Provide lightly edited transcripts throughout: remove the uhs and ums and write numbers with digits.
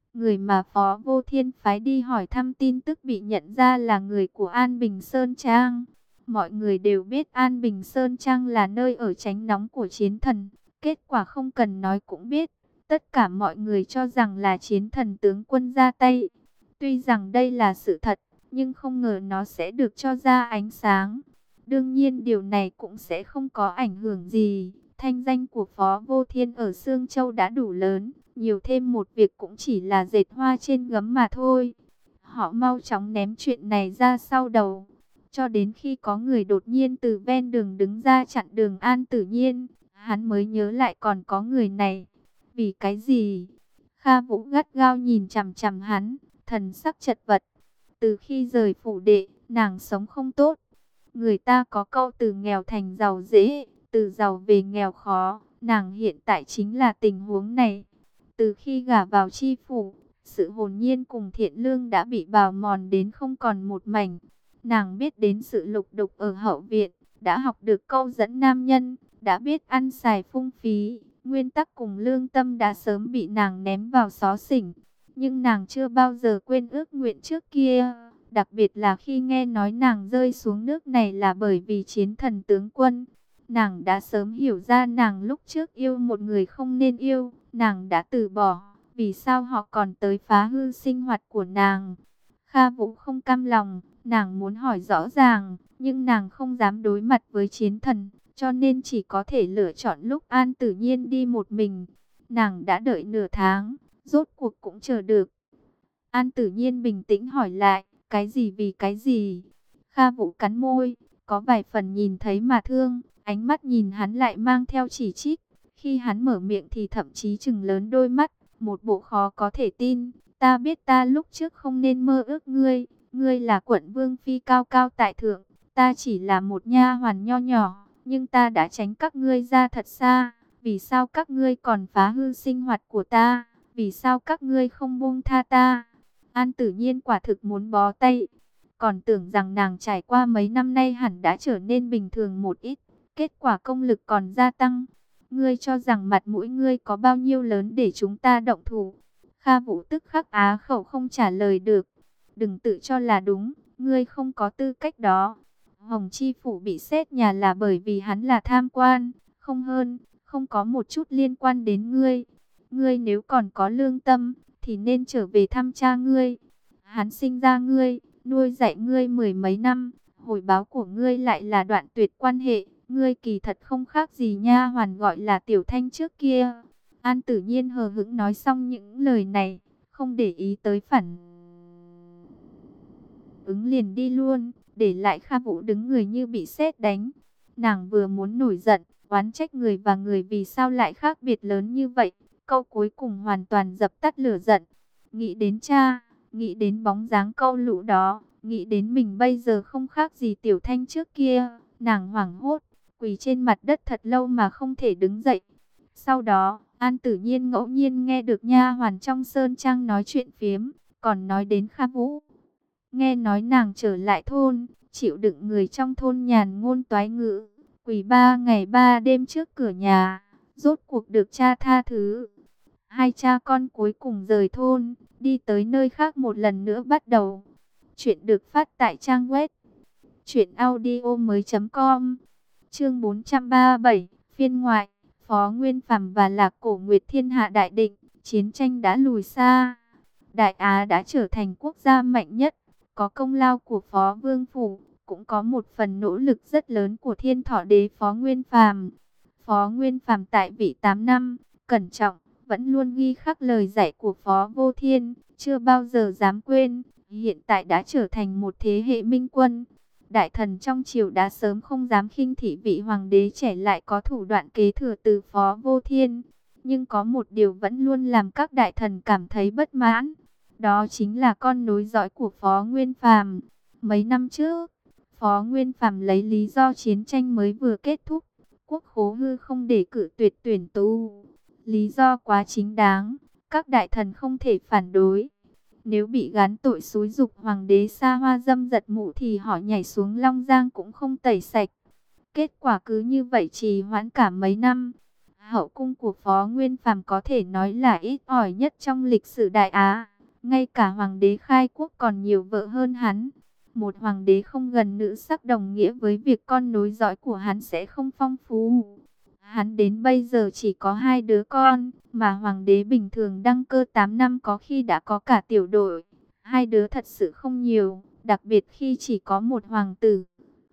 Người mà Phó Vô Thiên phái đi hỏi thăm tin tức bị nhận ra là người của An Bình Sơn Trang. Mọi người đều biết An Bình Sơn Trang là nơi ở tránh nóng của chiến thần. Kết quả không cần nói cũng biết. Tất cả mọi người cho rằng là chiến thần tướng quân ra tay. Tuy rằng đây là sự thật, nhưng không ngờ nó sẽ được cho ra ánh sáng. Đương nhiên điều này cũng sẽ không có ảnh hưởng gì. Thanh danh của Phó Vô Thiên ở Sương Châu đã đủ lớn. Nhiều thêm một việc cũng chỉ là dệt hoa trên gấm mà thôi. Họ mau chóng ném chuyện này ra sau đầu. Cho đến khi có người đột nhiên từ ven đường đứng ra chặn đường An Tử Nhiên, hắn mới nhớ lại còn có người này. Vì cái gì? Kha Vũ gắt gao nhìn chằm chằm hắn, thần sắc chật vật. Từ khi rời phủ đệ, nàng sống không tốt. Người ta có câu từ nghèo thành giàu dễ, từ giàu về nghèo khó. Nàng hiện tại chính là tình huống này. Từ khi gả vào chi phủ, sự hồn nhiên cùng thiện lương đã bị bào mòn đến không còn một mảnh. Nàng biết đến sự lục đục ở hậu viện, đã học được câu dẫn nam nhân, đã biết ăn xài phung phí. Nguyên tắc cùng lương tâm đã sớm bị nàng ném vào xó xỉnh. Nhưng nàng chưa bao giờ quên ước nguyện trước kia. Đặc biệt là khi nghe nói nàng rơi xuống nước này là bởi vì chiến thần tướng quân. Nàng đã sớm hiểu ra nàng lúc trước yêu một người không nên yêu. Nàng đã từ bỏ. Vì sao họ còn tới phá hư sinh hoạt của nàng? Kha Vũ không cam lòng. Nàng muốn hỏi rõ ràng. Nhưng nàng không dám đối mặt với chiến thần. Cho nên chỉ có thể lựa chọn lúc An Tử Nhiên đi một mình. Nàng đã đợi nửa tháng. Rốt cuộc cũng chờ được. An Tử Nhiên bình tĩnh hỏi lại. Cái gì vì cái gì? Kha Vũ cắn môi. Có vài phần nhìn thấy mà thương. Ánh mắt nhìn hắn lại mang theo chỉ trích. Khi hắn mở miệng thì thậm chí trừng lớn đôi mắt. Một bộ khó có thể tin. Ta biết ta lúc trước không nên mơ ước ngươi. Ngươi là quận vương phi cao cao tại thượng. Ta chỉ là một nha hoàn nho nhỏ. Nhưng ta đã tránh các ngươi ra thật xa. Vì sao các ngươi còn phá hư sinh hoạt của ta? Vì sao các ngươi không buông tha ta? An Tử Nhiên quả thực muốn bó tay. Còn tưởng rằng nàng trải qua mấy năm nay hẳn đã trở nên bình thường một ít. Kết quả công lực còn gia tăng. Ngươi cho rằng mặt mũi ngươi có bao nhiêu lớn để chúng ta động thủ? Kha Vũ tức khắc á khẩu không trả lời được. Đừng tự cho là đúng, ngươi không có tư cách đó. Hồng Chi Phủ bị xét nhà là bởi vì hắn là tham quan, không hơn, không có một chút liên quan đến ngươi. Ngươi nếu còn có lương tâm, thì nên trở về thăm cha ngươi. Hắn sinh ra ngươi, nuôi dạy ngươi mười mấy năm, hồi báo của ngươi lại là đoạn tuyệt quan hệ. Ngươi kỳ thật không khác gì nha hoàn gọi là Tiểu Thanh trước kia. An Tử Nhiên hờ hững nói xong những lời này, không để ý tới phản ứng liền đi luôn, để lại Kha Vũ đứng người như bị sét đánh. Nàng vừa muốn nổi giận, oán trách người và người vì sao lại khác biệt lớn như vậy. Câu cuối cùng hoàn toàn dập tắt lửa giận. Nghĩ đến cha, nghĩ đến bóng dáng câu lũ đó, nghĩ đến mình bây giờ không khác gì Tiểu Thanh trước kia. Nàng hoảng hốt, quỳ trên mặt đất thật lâu mà không thể đứng dậy. Sau đó, An Tử Nhiên ngẫu nhiên nghe được nha hoàn trong sơn trang nói chuyện phiếm, còn nói đến Kha Vũ. Nghe nói nàng trở lại thôn, chịu đựng người trong thôn nhàn ngôn toái ngữ, quỳ 3 ngày 3 đêm trước cửa nhà, rốt cuộc được cha tha thứ. Hai cha con cuối cùng rời thôn, đi tới nơi khác một lần nữa bắt đầu. Chuyện được phát tại trang web truyệnaudiomoi.com. Chương 437, phiên ngoại. Phó Nguyên Phàm và Lạc Cổ Nguyệt thiên hạ đại định, chiến tranh đã lùi xa. Đại Á đã trở thành quốc gia mạnh nhất, có công lao của Phó Vương Phủ, cũng có một phần nỗ lực rất lớn của Thiên Thọ Đế Phó Nguyên Phàm. Phó Nguyên Phàm tại vị 8 năm, cẩn trọng, vẫn luôn ghi khắc lời dạy của Phó Vô Thiên, chưa bao giờ dám quên, hiện tại đã trở thành một thế hệ minh quân. Đại thần trong triều đã sớm không dám khinh thị vị hoàng đế trẻ lại có thủ đoạn kế thừa từ Phó Vô Thiên. Nhưng có một điều vẫn luôn làm các đại thần cảm thấy bất mãn. Đó chính là con nối dõi của Phó Nguyên Phàm. Mấy năm trước, Phó Nguyên Phàm lấy lý do chiến tranh mới vừa kết thúc, quốc khố hư không để cử tuyệt tuyển tu. Lý do quá chính đáng, các đại thần không thể phản đối. Nếu bị gán tội xúi giục hoàng đế xa hoa dâm dật mụ thì họ nhảy xuống Long Giang cũng không tẩy sạch. Kết quả cứ như vậy trì hoãn cả mấy năm. Hậu cung của Phó Nguyên Phàm có thể nói là ít ỏi nhất trong lịch sử Đại Á. Ngay cả hoàng đế khai quốc còn nhiều vợ hơn hắn. Một hoàng đế không gần nữ sắc đồng nghĩa với việc con nối dõi của hắn sẽ không phong phú. Hắn đến bây giờ chỉ có 2 đứa con, mà hoàng đế bình thường đăng cơ 8 năm có khi đã có cả tiểu đội. 2 đứa thật sự không nhiều, đặc biệt khi chỉ có một hoàng tử.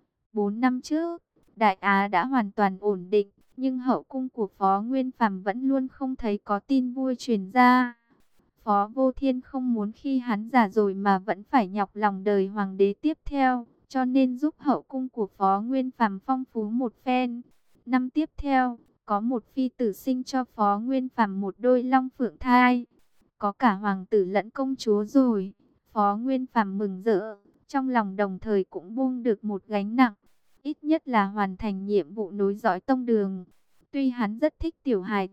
4 năm trước, Đại Á đã hoàn toàn ổn định, nhưng hậu cung của Phó Nguyên Phàm vẫn luôn không thấy có tin vui truyền ra. Phó Vô Thiên không muốn khi hắn già rồi mà vẫn phải nhọc lòng đời hoàng đế tiếp theo, cho nên giúp hậu cung của Phó Nguyên Phàm phong phú một phen. Năm tiếp theo, có một phi tử sinh cho Phó Nguyên Phàm một đôi long phượng thai. Có cả hoàng tử lẫn công chúa rồi. Phó Nguyên Phàm mừng rỡ, trong lòng đồng thời cũng buông được một gánh nặng. Ít nhất là hoàn thành nhiệm vụ nối dõi tông đường. Tuy hắn rất thích tiểu hài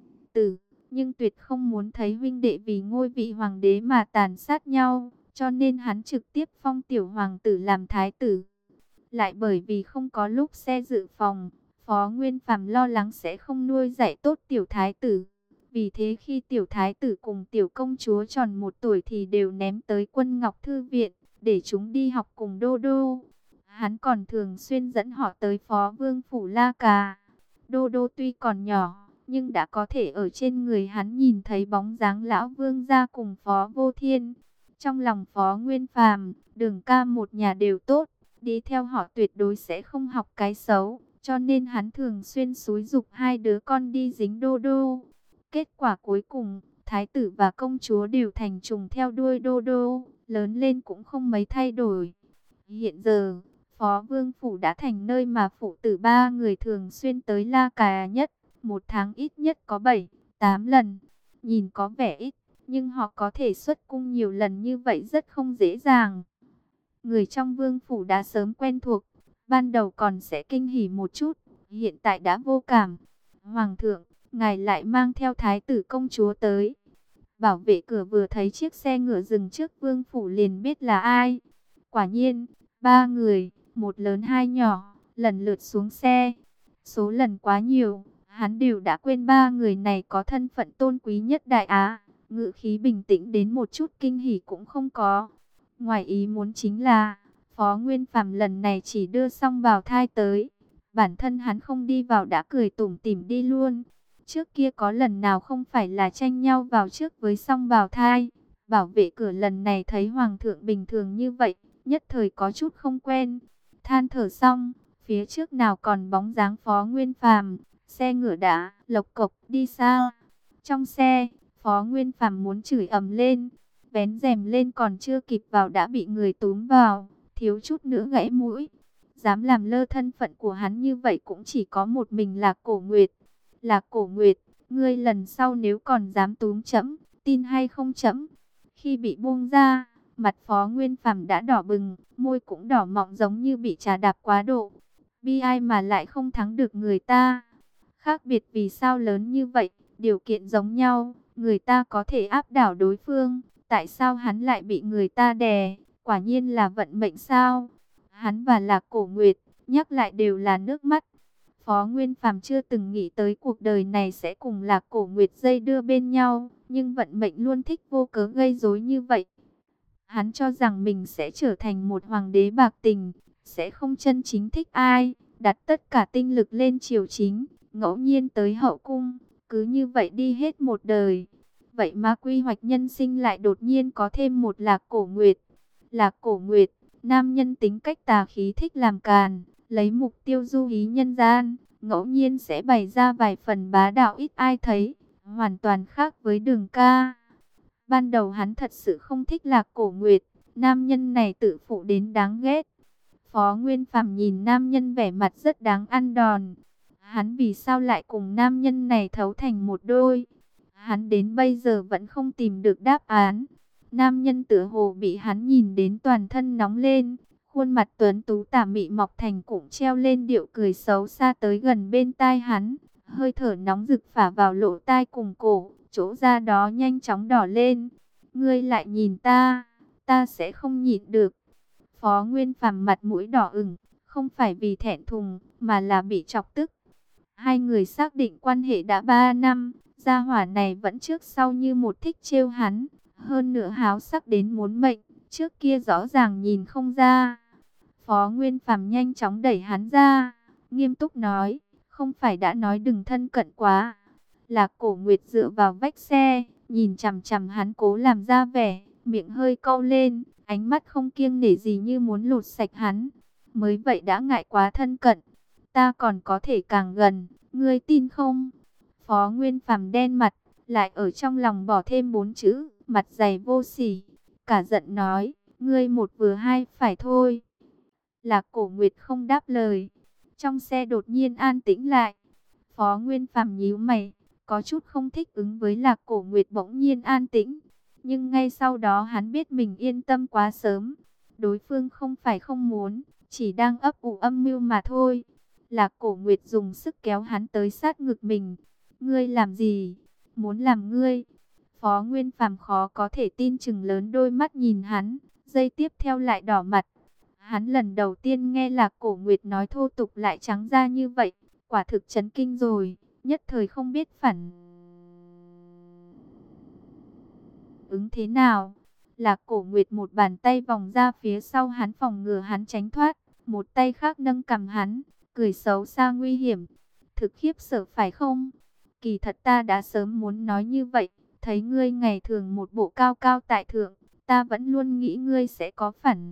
tử, nhưng tuyệt không muốn thấy huynh đệ vì ngôi vị hoàng đế mà tàn sát nhau, cho nên hắn trực tiếp phong tiểu hoàng tử làm thái tử. Lại bởi vì không có lúc xe dự phòng, Phó Nguyên Phàm lo lắng sẽ không nuôi dạy tốt tiểu thái tử. Vì thế khi tiểu thái tử cùng tiểu công chúa tròn 1 tuổi thì đều ném tới Quân Ngọc Thư Viện, để chúng đi học cùng Đô Đô. Hắn còn thường xuyên dẫn họ tới Phó Vương Phủ La Cà. Đô Đô tuy còn nhỏ, nhưng đã có thể ở trên người hắn nhìn thấy bóng dáng lão vương gia cùng Phó Vô Thiên. Trong lòng Phó Nguyên Phàm, Đường ca một nhà đều tốt, đi theo họ tuyệt đối sẽ không học cái xấu, cho nên hắn thường xuyên xúi giục 2 đứa con đi dính Đô Đô. Kết quả cuối cùng, thái tử và công chúa đều thành trùng theo đuôi Đô Đô, lớn lên cũng không mấy thay đổi. Hiện giờ, Phó Vương Phủ đã thành nơi mà phụ tử 3 người thường xuyên tới La Cà nhất. 1 tháng ít nhất có 7-8 lần. Nhìn có vẻ ít, nhưng họ có thể xuất cung nhiều lần như vậy rất không dễ dàng. Người trong Vương Phủ đã sớm quen thuộc, ban đầu còn sẽ kinh hỉ một chút, hiện tại đã vô cảm. Hoàng thượng, ngài lại mang theo thái tử công chúa tới. Bảo vệ cửa vừa thấy chiếc xe ngựa dừng trước Vương Phủ liền biết là ai. Quả nhiên, 3 người, 1 lớn 2 nhỏ, lần lượt xuống xe. Số lần quá nhiều, hắn đều đã quên 3 người này có thân phận tôn quý nhất Đại Á. Ngữ khí bình tĩnh đến một chút kinh hỉ cũng không có. Ngoài ý muốn chính là, Phó Nguyên Phàm lần này chỉ đưa Song Bào Thai tới. Bản thân hắn không đi vào đã cười tủm tỉm đi luôn. Trước kia có lần nào không phải là tranh nhau vào trước với Song Bào Thai. Bảo vệ cửa lần này thấy Hoàng thượng bình thường như vậy, nhất thời có chút không quen. Than thở xong, phía trước nào còn bóng dáng Phó Nguyên Phàm, xe ngựa đã lộc cộc đi xa. Trong xe, Phó Nguyên Phàm muốn chửi ầm lên, vén rèm lên còn chưa kịp vào đã bị người túm vào, thiếu chút nữa gãy mũi. Dám làm lơ thân phận của hắn như vậy cũng chỉ có một mình Lạc Cổ Nguyệt. Lạc Cổ Nguyệt, ngươi lần sau nếu còn dám túm trẫm, tin hay không trẫm? Khi bị buông ra, mặt Phó Nguyên Phàm đã đỏ bừng, môi cũng đỏ mọng giống như bị trà đạp quá độ. Bi ai mà lại không thắng được người ta. Khác biệt vì sao lớn như vậy, điều kiện giống nhau, người ta có thể áp đảo đối phương, tại sao hắn lại bị người ta đè, quả nhiên là vận mệnh sao? Hắn và Lạc Cổ Nguyệt, nhắc lại đều là nước mắt. Phó Nguyên Phàm chưa từng nghĩ tới cuộc đời này sẽ cùng Lạc Cổ Nguyệt dây đưa bên nhau, nhưng vận mệnh luôn thích vô cớ gây rối như vậy. Hắn cho rằng mình sẽ trở thành một hoàng đế bạc tình, sẽ không chân chính thích ai, đặt tất cả tinh lực lên triều chính, ngẫu nhiên tới hậu cung, cứ như vậy đi hết một đời. Vậy mà quy hoạch nhân sinh lại đột nhiên có thêm một Lạc Cổ Nguyệt. Lạc Cổ Nguyệt, nam nhân tính cách tà khí thích làm càn, lấy mục tiêu du hí nhân gian, ngẫu nhiên sẽ bày ra vài phần bá đạo ít ai thấy, hoàn toàn khác với Đường ca. Ban đầu hắn thật sự không thích Lạc Cổ Nguyệt, nam nhân này tự phụ đến đáng ghét. Phó Nguyên Phàm nhìn nam nhân vẻ mặt rất đáng ăn đòn. Hắn vì sao lại cùng nam nhân này thấu thành một đôi? Hắn đến bây giờ vẫn không tìm được đáp án. Nam nhân tựa hồ bị hắn nhìn đến toàn thân nóng lên. Khuôn mặt tuấn tú tà mị mọc thành cũng treo lên điệu cười xấu xa tới gần bên tai hắn. Hơi thở nóng rực phả vào lỗ tai cùng cổ, chỗ da đó nhanh chóng đỏ lên. Ngươi lại nhìn ta, ta sẽ không nhịn được. Phó Nguyên Phàm mặt mũi đỏ ửng, không phải vì thẹn thùng, mà là bị chọc tức. Hai người xác định quan hệ đã 3 năm, gia hỏa này vẫn trước sau như một thích trêu hắn, hơn nữa háo sắc đến muốn mệnh, trước kia rõ ràng nhìn không ra. Phó Nguyên Phàm nhanh chóng đẩy hắn ra, nghiêm túc nói, không phải đã nói đừng thân cận quá. Lạc Cổ Nguyệt dựa vào vách xe, nhìn chằm chằm hắn cố làm ra vẻ, miệng hơi cau lên, ánh mắt không kiêng nể gì như muốn lột sạch hắn. Mới vậy đã ngại quá thân cận, ta còn có thể càng gần, ngươi tin không? Phó Nguyên Phàm đen mặt, lại ở trong lòng bỏ thêm 4 chữ, mặt dày vô sỉ, cả giận nói, ngươi một vừa hai phải thôi. Lạc Cổ Nguyệt không đáp lời. Trong xe đột nhiên an tĩnh lại. Phó Nguyên Phàm nhíu mày, có chút không thích ứng với Lạc Cổ Nguyệt bỗng nhiên an tĩnh. Nhưng ngay sau đó hắn biết mình yên tâm quá sớm. Đối phương không phải không muốn, chỉ đang ấp ủ âm mưu mà thôi. Lạc Cổ Nguyệt dùng sức kéo hắn tới sát ngực mình. Ngươi làm gì? Muốn làm ngươi? Phó Nguyên Phàm khó có thể tin chừng lớn đôi mắt nhìn hắn, giây tiếp theo lại đỏ mặt. Hắn lần đầu tiên nghe Lạc Cổ Nguyệt nói thô tục lại trắng ra như vậy, quả thực chấn kinh rồi, nhất thời không biết phản ứng thế nào. Lạc Cổ Nguyệt một bàn tay vòng ra phía sau hắn phòng ngừa hắn tránh thoát, một tay khác nâng cằm hắn, cười xấu xa nguy hiểm. Thực khiếp sợ phải không? Kỳ thật ta đã sớm muốn nói như vậy, thấy ngươi ngày thường một bộ cao cao tại thượng, ta vẫn luôn nghĩ ngươi sẽ có phản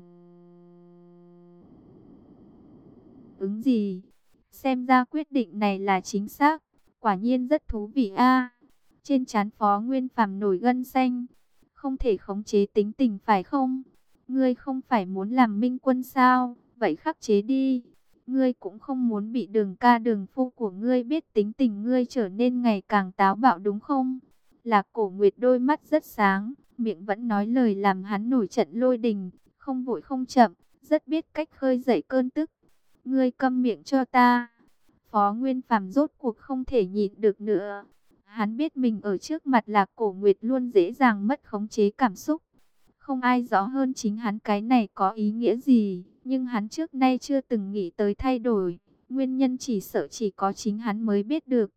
ứng gì. Xem ra quyết định này là chính xác, quả nhiên rất thú vị a. Trên trán Phó Nguyên Phàm nổi gân xanh, không thể khống chế tính tình phải không? Ngươi không phải muốn làm minh quân sao? Vậy khắc chế đi. Ngươi cũng không muốn bị Đường ca Đường phu của ngươi biết tính tình ngươi trở nên ngày càng táo bạo đúng không? Lạc Cổ Nguyệt đôi mắt rất sáng, miệng vẫn nói lời làm hắn nổi trận lôi đình, không vội không chậm, rất biết cách khơi dậy cơn tức. Ngươi câm miệng cho ta. Phó Nguyên Phàm rốt cuộc không thể nhịn được nữa. Hắn biết mình ở trước mặt Lạc Cổ Nguyệt luôn dễ dàng mất khống chế cảm xúc. Không ai rõ hơn chính hắn cái này có ý nghĩa gì, nhưng hắn trước nay chưa từng nghĩ tới thay đổi. Nguyên nhân chỉ sợ chỉ có chính hắn mới biết được.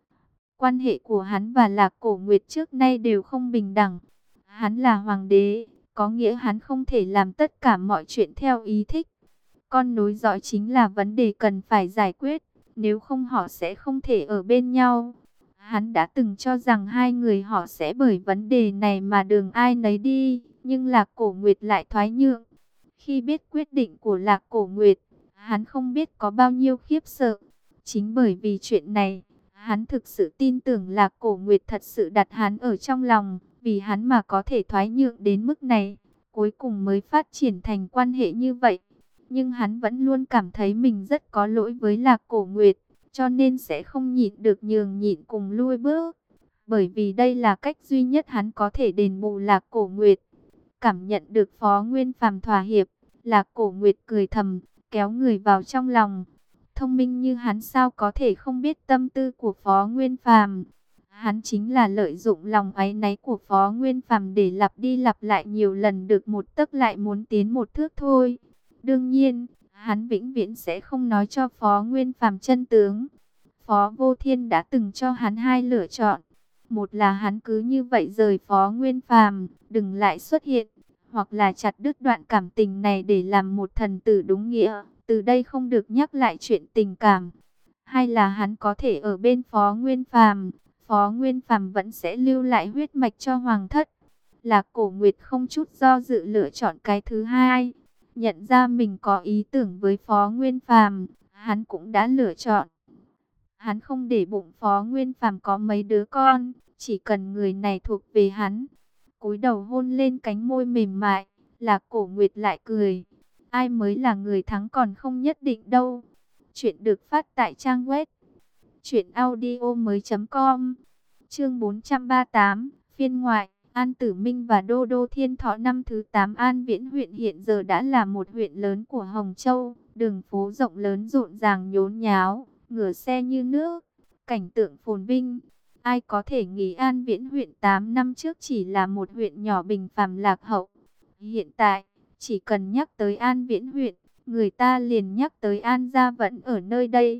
Quan hệ của hắn và Lạc Cổ Nguyệt trước nay đều không bình đẳng. Hắn là hoàng đế, có nghĩa hắn không thể làm tất cả mọi chuyện theo ý thích. Con nối dõi chính là vấn đề cần phải giải quyết, nếu không họ sẽ không thể ở bên nhau. Hắn đã từng cho rằng hai người họ sẽ bởi vấn đề này mà đường ai nấy đi, nhưng Lạc Cổ Nguyệt lại thoái nhượng. Khi biết quyết định của Lạc Cổ Nguyệt, hắn không biết có bao nhiêu khiếp sợ. Chính bởi vì chuyện này, hắn thực sự tin tưởng Lạc Cổ Nguyệt thật sự đặt hắn ở trong lòng, vì hắn mà có thể thoái nhượng đến mức này, cuối cùng mới phát triển thành quan hệ như vậy. Nhưng hắn vẫn luôn cảm thấy mình rất có lỗi với Lạc Cổ Nguyệt, cho nên sẽ không nhịn được nhường nhịn cùng lui bước. Bởi vì đây là cách duy nhất hắn có thể đền bù Lạc Cổ Nguyệt. Cảm nhận được Phó Nguyên Phàm thỏa hiệp, Lạc Cổ Nguyệt cười thầm, kéo người vào trong lòng. Thông minh như hắn sao có thể không biết tâm tư của Phó Nguyên Phàm. Hắn chính là lợi dụng lòng áy náy của Phó Nguyên Phàm để lặp đi lặp lại nhiều lần được một tấc lại muốn tiến một thước thôi. Đương nhiên, hắn vĩnh viễn sẽ không nói cho Phó Nguyên Phàm chân tướng. Phó Vô Thiên đã từng cho hắn hai lựa chọn. Một là hắn cứ như vậy rời Phó Nguyên Phàm, đừng lại xuất hiện. Hoặc là chặt đứt đoạn cảm tình này để làm một thần tử đúng nghĩa. Từ đây không được nhắc lại chuyện tình cảm. Hai là hắn có thể ở bên Phó Nguyên Phàm. Phó Nguyên Phàm vẫn sẽ lưu lại huyết mạch cho hoàng thất. Lạc Cổ Nguyệt không chút do dự lựa chọn cái thứ hai. Nhận ra mình có ý tưởng với Phó Nguyên Phàm, hắn cũng đã lựa chọn. Hắn không để bụng Phó Nguyên Phàm có mấy đứa con, chỉ cần người này thuộc về hắn. Cúi đầu hôn lên cánh môi mềm mại, Lạc Cổ Nguyệt lại cười. Ai mới là người thắng còn không nhất định đâu. Chuyện được phát tại trang web truyệnaudiomoi.com. Chương 438, phiên ngoại. An Tử Minh và Đô Đô Thiên Thọ năm thứ 8. An Viễn huyện hiện giờ đã là một huyện lớn của Hồng Châu, đường phố rộng lớn rộn ràng nhốn nháo, ngựa xe như nước, cảnh tượng phồn vinh. Ai có thể nghĩ An Viễn huyện 8 năm trước chỉ là một huyện nhỏ bình phàm lạc hậu. Hiện tại, chỉ cần nhắc tới An Viễn huyện, người ta liền nhắc tới An Gia vẫn ở nơi đây.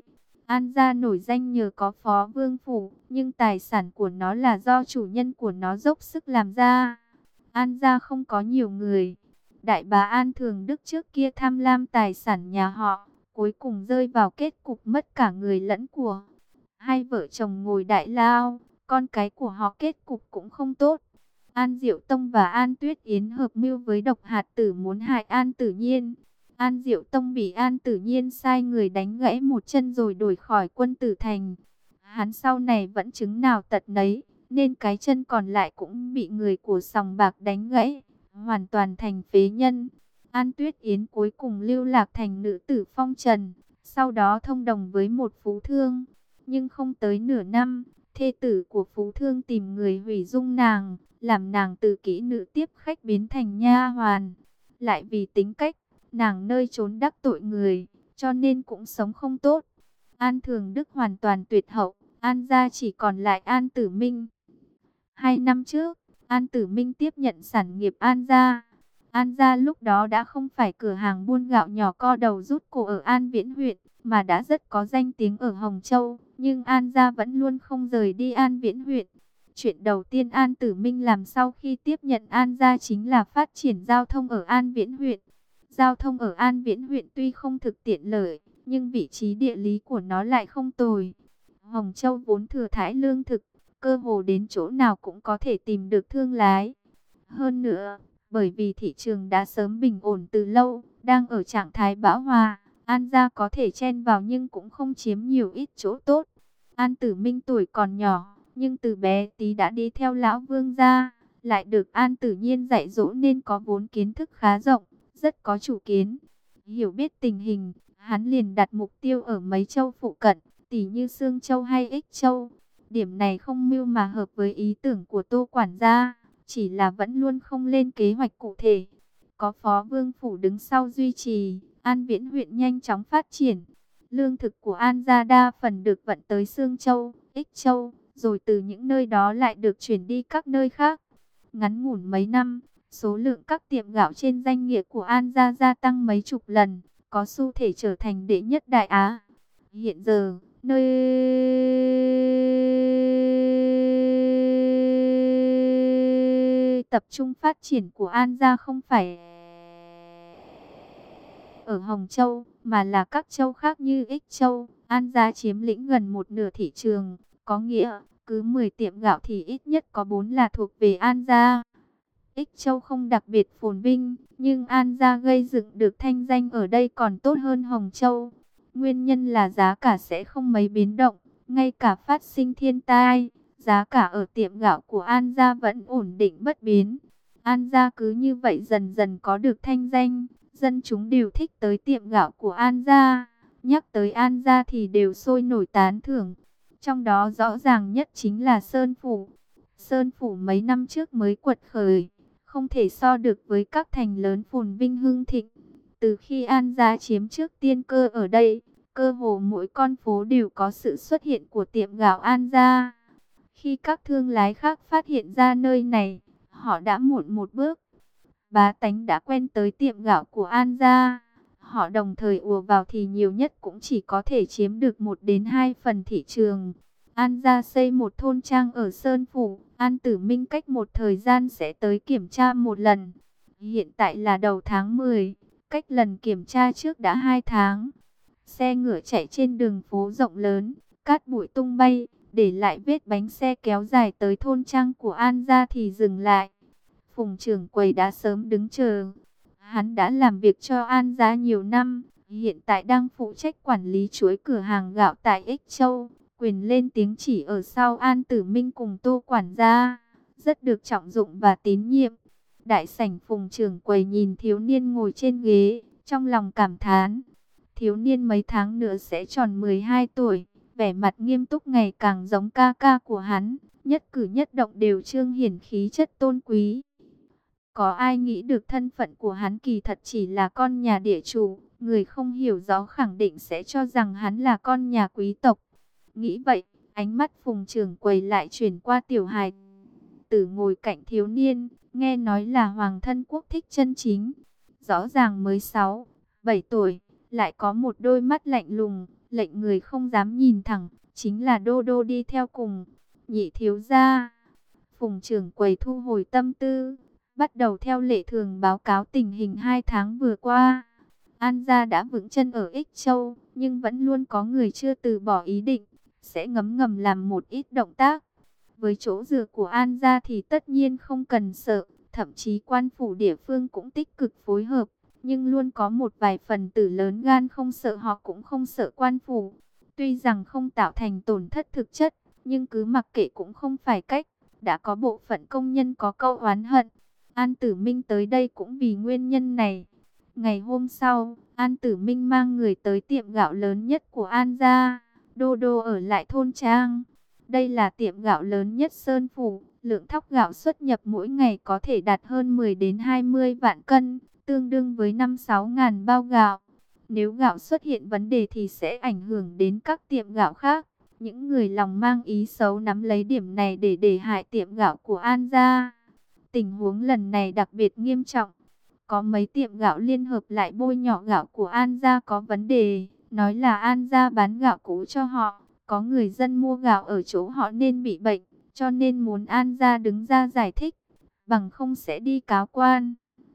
An gia nổi danh nhờ có Phó Vương Phủ, nhưng tài sản của nó là do chủ nhân của nó dốc sức làm ra. An gia không có nhiều người. Đại bá An Thường Đức trước kia tham lam tài sản nhà họ, cuối cùng rơi vào kết cục mất cả người lẫn của. Hai vợ chồng ngồi đại lao, con cái của họ kết cục cũng không tốt. An Diệu Tông và An Tuyết Yến hợp mưu với Độc Hạt Tử muốn hại An Tử Nhiên. An Diệu Tông bị An Tử Nhiên sai người đánh gãy một chân rồi đuổi khỏi Quân Tử Thành. Hắn sau này vẫn chứng nào tật nấy, nên cái chân còn lại cũng bị người của sòng bạc đánh gãy, hoàn toàn thành phế nhân. An Tuyết Yến cuối cùng lưu lạc thành nữ tử phong trần, sau đó thông đồng với một phú thương. Nhưng không tới nửa năm, thê tử của phú thương tìm người hủy dung nàng, làm nàng từ kỹ nữ tiếp khách biến thành nha hoàn. Lại vì tính cách, nàng nơi trốn đắc tội người, cho nên cũng sống không tốt. An Thường Đức hoàn toàn tuyệt hậu, An gia chỉ còn lại An Tử Minh. 2 năm trước, An Tử Minh tiếp nhận sản nghiệp An gia. An gia lúc đó đã không phải cửa hàng buôn gạo nhỏ co đầu rút cổ ở An Viễn huyện, mà đã rất có danh tiếng ở Hồng Châu. Nhưng An gia vẫn luôn không rời đi An Viễn huyện. Chuyện đầu tiên An Tử Minh làm sau khi tiếp nhận An gia chính là phát triển giao thông ở An Viễn huyện. Giao thông ở An Viễn huyện tuy không thực tiện lợi, nhưng vị trí địa lý của nó lại không tồi. Hồng Châu vốn thừa thãi lương thực, cơ hồ đến chỗ nào cũng có thể tìm được thương lái. Hơn nữa, bởi vì thị trường đã sớm bình ổn từ lâu, đang ở trạng thái bão hòa, An gia có thể chen vào nhưng cũng không chiếm nhiều ít chỗ tốt. An Tử Minh tuổi còn nhỏ, nhưng từ bé tí đã đi theo lão Vương gia, lại được An Tử Nhiên dạy dỗ nên có vốn kiến thức khá rộng, rất có chủ kiến. Hiểu biết tình hình, hắn liền đặt mục tiêu ở mấy châu phụ cận, tỉ như Sương Châu hay Ích Châu. Điểm này không mưu mà hợp với ý tưởng của Tô quản gia, chỉ là vẫn luôn không lên kế hoạch cụ thể. Có Phó Vương Phủ đứng sau duy trì, An Viễn huyện nhanh chóng phát triển. Lương thực của An gia đa phần được vận tới Sương Châu, Ích Châu, rồi từ những nơi đó lại được chuyển đi các nơi khác. Ngắn ngủn mấy năm, số lượng các tiệm gạo trên danh nghĩa của An gia gia tăng mấy chục lần, có xu thể trở thành đệ nhất Đại Á. Hiện giờ, nơi tập trung phát triển của An gia không phải ở Hồng Châu, mà là các châu khác như Ích Châu. An gia chiếm lĩnh gần một nửa thị trường, có nghĩa cứ 10 tiệm gạo thì ít nhất có 4 là thuộc về An gia. Ích Châu không đặc biệt phồn vinh, nhưng An gia gây dựng được thanh danh ở đây còn tốt hơn Hồng Châu. Nguyên nhân là giá cả sẽ không mấy biến động, ngay cả phát sinh thiên tai, giá cả ở tiệm gạo của An gia vẫn ổn định bất biến. An gia cứ như vậy dần dần có được thanh danh, dân chúng đều thích tới tiệm gạo của An gia. Nhắc tới An gia thì đều sôi nổi tán thưởng. Trong đó rõ ràng nhất chính là Sơn Phủ. Sơn Phủ mấy năm trước mới quật khởi, không thể so được với các thành lớn phồn vinh hưng thịnh. Từ khi An gia chiếm trước tiên cơ ở đây, cơ hồ mỗi con phố đều có sự xuất hiện của tiệm gạo An gia. Khi các thương lái khác phát hiện ra nơi này, họ đã muộn một bước. Bá tánh đã quen tới tiệm gạo của An gia. Họ đồng thời ùa vào thì nhiều nhất cũng chỉ có thể chiếm được 1 đến 2 phần thị trường. An gia xây một thôn trang ở Sơn Phủ, An Tử Minh cách một thời gian sẽ tới kiểm tra một lần. Hiện tại là đầu tháng 10, cách lần kiểm tra trước đã 2 tháng. Xe ngựa chạy trên đường phố rộng lớn, cát bụi tung bay, để lại vết bánh xe kéo dài tới thôn trang của An gia thì dừng lại. Phùng trưởng quầy đã sớm đứng chờ. Hắn đã làm việc cho An gia nhiều năm, hiện tại đang phụ trách quản lý chuỗi cửa hàng gạo tại Ích Châu. Quyền lên tiếng chỉ ở sau An Tử Minh cùng Tô quản gia, rất được trọng dụng và tín nhiệm. Đại sảnh Phùng trưởng quầy nhìn thiếu niên ngồi trên ghế, trong lòng cảm thán. Thiếu niên mấy tháng nữa sẽ tròn 12 tuổi, vẻ mặt nghiêm túc ngày càng giống ca ca của hắn, nhất cử nhất động đều trương hiển khí chất tôn quý. Có ai nghĩ được thân phận của hắn kỳ thật chỉ là con nhà địa chủ, người không hiểu rõ khẳng định sẽ cho rằng hắn là con nhà quý tộc. Nghĩ vậy, ánh mắt Phùng trưởng quầy lại chuyển qua tiểu hài tử ngồi cạnh thiếu niên, nghe nói là hoàng thân quốc thích chân chính. Rõ ràng mới 6, 7 tuổi, lại có một đôi mắt lạnh lùng, lệnh người không dám nhìn thẳng, chính là Đô Đô đi theo cùng. Nhị thiếu gia, Phùng trưởng quầy thu hồi tâm tư, bắt đầu theo lệ thường báo cáo tình hình 2 tháng vừa qua. An gia đã vững chân ở Ích Châu, nhưng vẫn luôn có người chưa từ bỏ ý định, sẽ ngấm ngầm làm một ít động tác. Với chỗ dựa của An gia thì tất nhiên không cần sợ, thậm chí quan phủ địa phương cũng tích cực phối hợp, nhưng luôn có một vài phần tử lớn gan không sợ họ cũng không sợ quan phủ. Tuy rằng không tạo thành tổn thất thực chất, nhưng cứ mặc kệ cũng không phải cách. Đã có bộ phận công nhân có câu oán hận. An Tử Minh tới đây cũng vì nguyên nhân này. Ngày hôm sau, An Tử Minh mang người tới tiệm gạo lớn nhất của An gia. Đô Đô ở lại thôn Trang. Đây là tiệm gạo lớn nhất Sơn Phủ. Lượng thóc gạo xuất nhập mỗi ngày có thể đạt hơn 10 đến 20 vạn cân, tương đương với 5-6 ngàn bao gạo. Nếu gạo xuất hiện vấn đề thì sẽ ảnh hưởng đến các tiệm gạo khác. Những người lòng mang ý xấu nắm lấy điểm này để hại tiệm gạo của An gia. Tình huống lần này đặc biệt nghiêm trọng. Có mấy tiệm gạo liên hợp lại bôi nhọ gạo của An gia có vấn đề, nói là An gia bán gạo cũ cho họ. Có người dân mua gạo ở chỗ họ nên bị bệnh, cho nên muốn An gia đứng ra giải thích, bằng không sẽ đi cáo quan.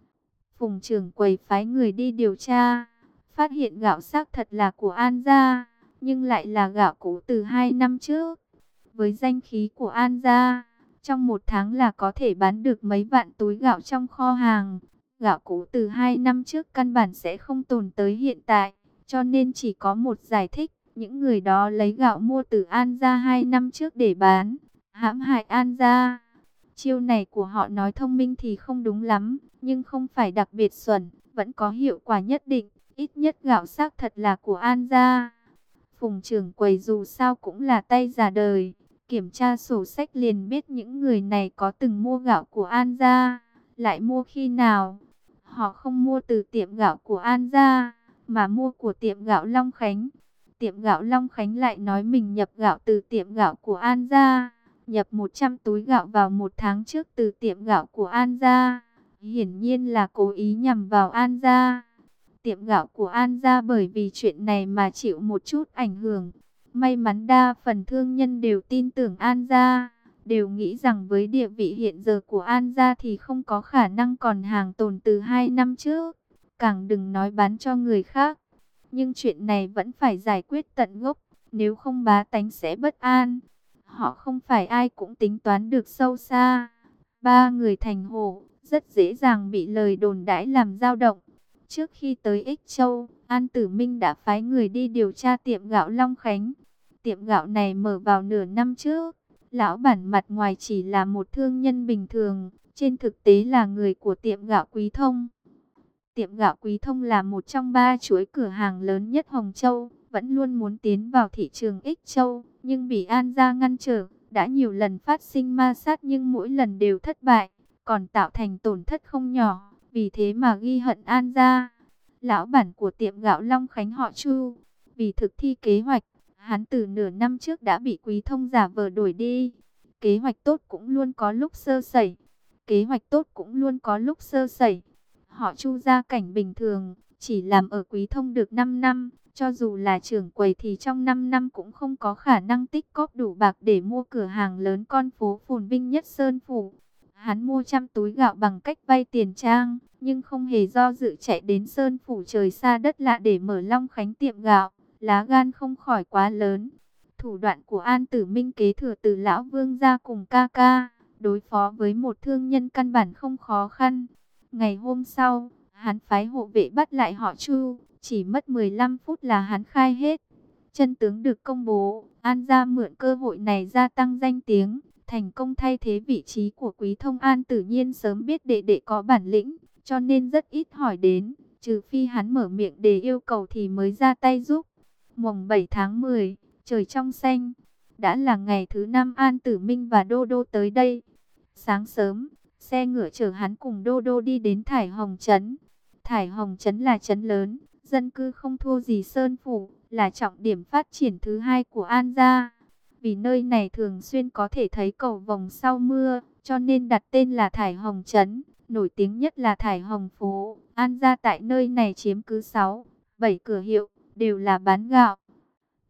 Phùng trưởng quầy phái người đi điều tra, phát hiện gạo xác thật là của An gia, nhưng lại là gạo cũ từ 2 năm trước. Với danh khí của An gia, trong 1 tháng là có thể bán được mấy vạn túi gạo trong kho hàng. Gạo cũ từ 2 năm trước căn bản sẽ không tồn tới hiện tại, cho nên chỉ có một giải thích. Những người đó lấy gạo mua từ An gia 2 năm trước để bán, hãm hại An gia. Chiêu này của họ nói thông minh thì không đúng lắm, nhưng không phải đặc biệt xuẩn, vẫn có hiệu quả nhất định. Ít nhất gạo xác thật là của An gia. Phùng trưởng quầy dù sao cũng là tay già đời, kiểm tra sổ sách liền biết những người này có từng mua gạo của An gia, lại mua khi nào. Họ không mua từ tiệm gạo của An gia, mà mua của tiệm gạo Long Khánh. Tiệm gạo Long Khánh lại nói mình nhập gạo từ tiệm gạo của An gia, nhập 100 túi gạo vào 1 tháng trước từ tiệm gạo của An gia. Hiển nhiên là cố ý nhằm vào An gia. Tiệm gạo của An gia bởi vì chuyện này mà chịu một chút ảnh hưởng. May mắn đa phần thương nhân đều tin tưởng An gia, đều nghĩ rằng với địa vị hiện giờ của An gia thì không có khả năng còn hàng tồn từ 2 năm trước, càng đừng nói bán cho người khác. Nhưng chuyện này vẫn phải giải quyết tận gốc, nếu không bá tánh sẽ bất an. Họ không phải ai cũng tính toán được sâu xa. 3 người thành hổ, rất dễ dàng bị lời đồn đãi làm dao động. Trước khi tới Ích Châu, An Tử Minh đã phái người đi điều tra tiệm gạo Long Khánh. Tiệm gạo này mở vào nửa năm trước. Lão bản mặt ngoài chỉ là một thương nhân bình thường, trên thực tế là người của tiệm gạo Quý Thông. Tiệm gạo Quý Thông là một trong 3 chuỗi cửa hàng lớn nhất Hồng Châu, vẫn luôn muốn tiến vào thị trường Ích Châu, nhưng bị An gia ngăn trở, đã nhiều lần phát sinh ma sát nhưng mỗi lần đều thất bại, còn tạo thành tổn thất không nhỏ, vì thế mà ghi hận An gia. Lão bản của tiệm gạo Long Khánh họ Chu, vì thực thi kế hoạch, hắn từ nửa năm trước đã bị Quý Thông giả vờ đuổi đi. Kế hoạch tốt cũng luôn có lúc sơ sẩy. Kế hoạch tốt cũng luôn có lúc sơ sẩy. Họ Chu gia cảnh bình thường, chỉ làm ở Quý Thông được 5 năm. Cho dù là trưởng quầy thì trong 5 năm cũng không có khả năng tích cóp đủ bạc để mua cửa hàng lớn con phố phồn vinh nhất Sơn Phủ. Hắn mua 100 túi gạo bằng cách vay tiền trang, nhưng không hề do dự chạy đến Sơn Phủ trời xa đất lạ để mở Long Khánh tiệm gạo. Lá gan không khỏi quá lớn. Thủ đoạn của An Tử Minh kế thừa từ lão Vương gia cùng ca ca, đối phó với một thương nhân căn bản không khó khăn. Ngày hôm sau, hắn phái hộ vệ bắt lại họ Chu, chỉ mất 15 phút là hắn khai hết. Chân tướng được công bố, An gia mượn cơ hội này gia tăng danh tiếng, thành công thay thế vị trí của Quý Thông. An tự nhiên sớm biết đệ đệ có bản lĩnh, cho nên rất ít hỏi đến, trừ phi hắn mở miệng để yêu cầu thì mới ra tay giúp. Mùng 7 tháng 10, trời trong xanh, đã là ngày thứ 5 An Tử Minh và Đô Đô tới đây. Sáng sớm, xe ngựa chở hắn cùng Đô Đô đi đến Thải Hồng Trấn. Thải Hồng Trấn là trấn lớn, dân cư không thua gì Sơn Phủ, là trọng điểm phát triển thứ 2 của An gia. Vì nơi này thường xuyên có thể thấy cầu vồng sau mưa, cho nên đặt tên là Thải Hồng Trấn. Nổi tiếng nhất là Thải Hồng Phố. An gia tại nơi này chiếm cứ 6-7 cửa hiệu, đều là bán gạo.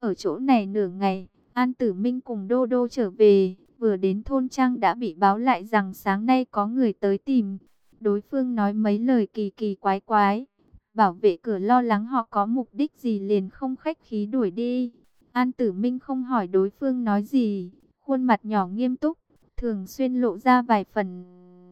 Ở chỗ này nửa ngày, An Tử Minh cùng Đô Đô trở về, vừa đến thôn trang đã bị báo lại rằng sáng nay có người tới tìm. Đối phương nói mấy lời kỳ kỳ quái quái. Bảo vệ cửa lo lắng họ có mục đích gì liền không khách khí đuổi đi. An Tử Minh không hỏi đối phương nói gì, khuôn mặt nhỏ nghiêm túc, thường xuyên lộ ra vài phần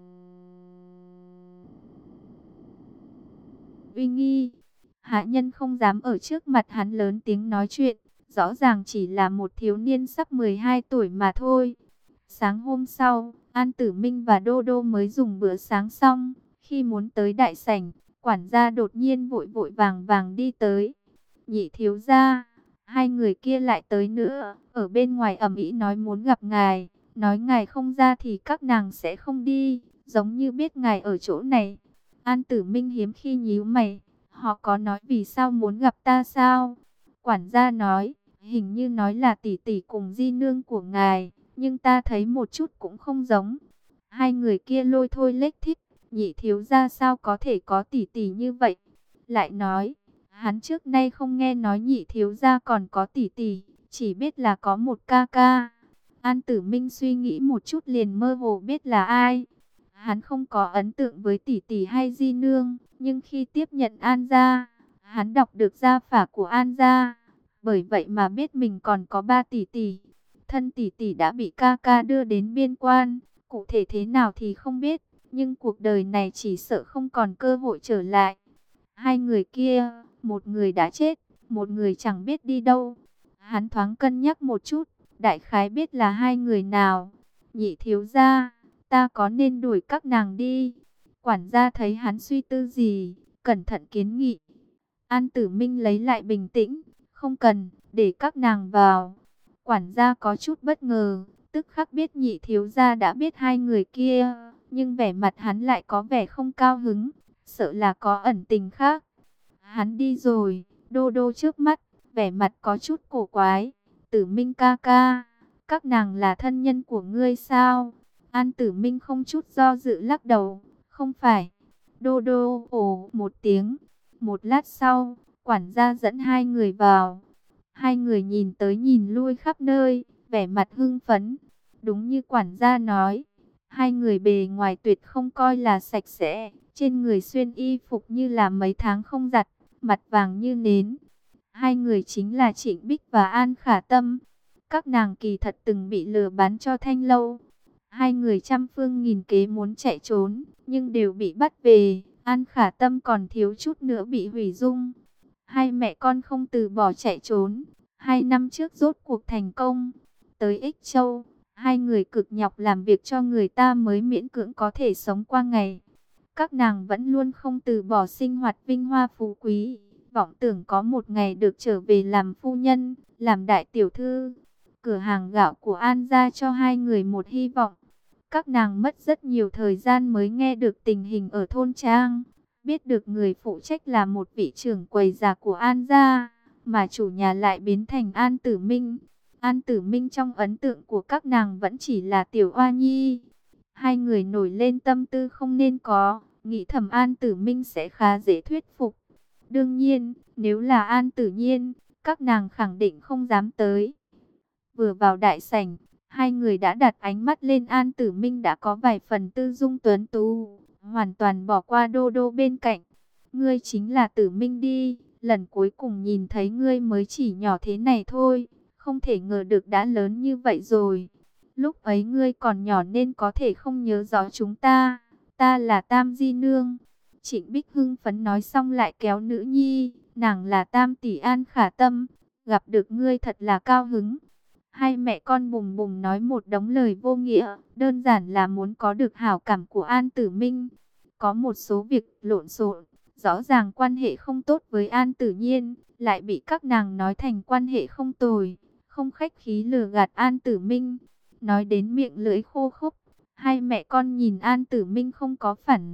uy nghi. Hạ nhân không dám ở trước mặt hắn lớn tiếng nói chuyện, rõ ràng chỉ là một thiếu niên sắp 12 tuổi mà thôi. Sáng hôm sau, An Tử Minh và Đô Đô mới dùng bữa sáng xong, khi muốn tới đại sảnh, quản gia đột nhiên vội vội vàng vàng đi tới. Nhị thiếu gia, hai người kia lại tới nữa, ở bên ngoài ầm ĩ nói muốn gặp ngài, nói ngài không ra thì các nàng sẽ không đi, giống như biết ngài ở chỗ này. An Tử Minh hiếm khi nhíu mày, họ có nói vì sao muốn gặp ta sao? Quản gia nói, hình như nói là tỷ tỷ cùng di nương của ngài, nhưng ta thấy một chút cũng không giống. Hai người kia lôi thôi lếch thích, nhị thiếu gia sao có thể có tỷ tỷ như vậy? Lại nói, hắn trước nay không nghe nói nhị thiếu gia còn có tỷ tỷ, chỉ biết là có một ca ca. An Tử Minh suy nghĩ một chút liền mơ hồ biết là ai. Hắn không có ấn tượng với tỷ tỷ hay di nương, nhưng khi tiếp nhận An gia, hắn đọc được gia phả của An gia, bởi vậy mà biết mình còn có 3 tỷ tỷ. Thân tỷ tỷ đã bị ca ca đưa đến biên quan, cụ thể thế nào thì không biết, nhưng cuộc đời này chỉ sợ không còn cơ hội trở lại. Hai người kia, một người đã chết, một người chẳng biết đi đâu. Hắn thoáng cân nhắc một chút, đại khái biết là hai người nào. Nhị thiếu gia, ta có nên đuổi các nàng đi? Quản gia thấy hắn suy tư gì, cẩn thận kiến nghị. An Tử Minh lấy lại bình tĩnh, không cần, để các nàng vào. Quản gia có chút bất ngờ, tức khắc biết nhị thiếu gia đã biết hai người kia, nhưng vẻ mặt hắn lại có vẻ không cao hứng, sợ là có ẩn tình khác. Hắn đi rồi, Đô Đô trước mắt, vẻ mặt có chút cổ quái. Tử Minh ca ca, các nàng là thân nhân của ngươi sao? An Tử Minh không chút do dự lắc đầu, không phải. Đô Đô ồ một tiếng. Một lát sau, quản gia dẫn hai người vào. Hai người nhìn tới nhìn lui khắp nơi, vẻ mặt hưng phấn. Đúng như quản gia nói, hai người bề ngoài tuyệt không coi là sạch sẽ, trên người xuyên y phục như là mấy tháng không giặt, mặt vàng như nến. Hai người chính là Trịnh Bích và An Khả Tâm. Các nàng kỳ thật từng bị lừa bán cho Thanh Lâu. Hai người trăm phương nghìn kế muốn chạy trốn, nhưng đều bị bắt về. An Khả Tâm còn thiếu chút nữa bị hủy dung. Hai mẹ con không từ bỏ chạy trốn. 2 năm trước rốt cuộc thành công. Tới Ích Châu, hai người cực nhọc làm việc cho người ta mới miễn cưỡng có thể sống qua ngày. Các nàng vẫn luôn không từ bỏ sinh hoạt vinh hoa phú quý, vọng tưởng có một ngày được trở về làm phu nhân, làm đại tiểu thư. Cửa hàng gạo của An gia cho hai người một hy vọng. Các nàng mất rất nhiều thời gian mới nghe được tình hình ở thôn trang, biết được người phụ trách là một vị trưởng quầy già của An gia, mà chủ nhà lại biến thành An Tử Minh. An Tử Minh trong ấn tượng của các nàng vẫn chỉ là tiểu oa nhi. Hai người nổi lên tâm tư không nên có, nghĩ thầm An Tử Minh sẽ khá dễ thuyết phục. Đương nhiên, nếu là An Tử Nhiên, các nàng khẳng định không dám tới. Vừa vào đại sảnh, hai người đã đặt ánh mắt lên An Tử Minh đã có vài phần tư dung tuấn tú, hoàn toàn bỏ qua Đô Đô bên cạnh. Ngươi chính là Tử Minh đi, lần cuối cùng nhìn thấy ngươi mới chỉ nhỏ thế này thôi, không thể ngờ được đã lớn như vậy rồi. Lúc ấy ngươi còn nhỏ nên có thể không nhớ rõ chúng ta, ta là Tam Di Nương. Trịnh Bích hưng phấn nói xong lại kéo nữ nhi, nàng là Tam tỷ An Khả Tâm, gặp được ngươi thật là cao hứng. Hai mẹ con bùng bùng nói một đống lời vô nghĩa, đơn giản là muốn có được hảo cảm của An Tử Minh. Có một số việc lộn xộn, rõ ràng quan hệ không tốt với An Tử Nhiên, lại bị các nàng nói thành quan hệ không tồi, không khách khí lừa gạt An Tử Minh. Nói đến miệng lưỡi khô khốc, hai mẹ con nhìn An Tử Minh không có phản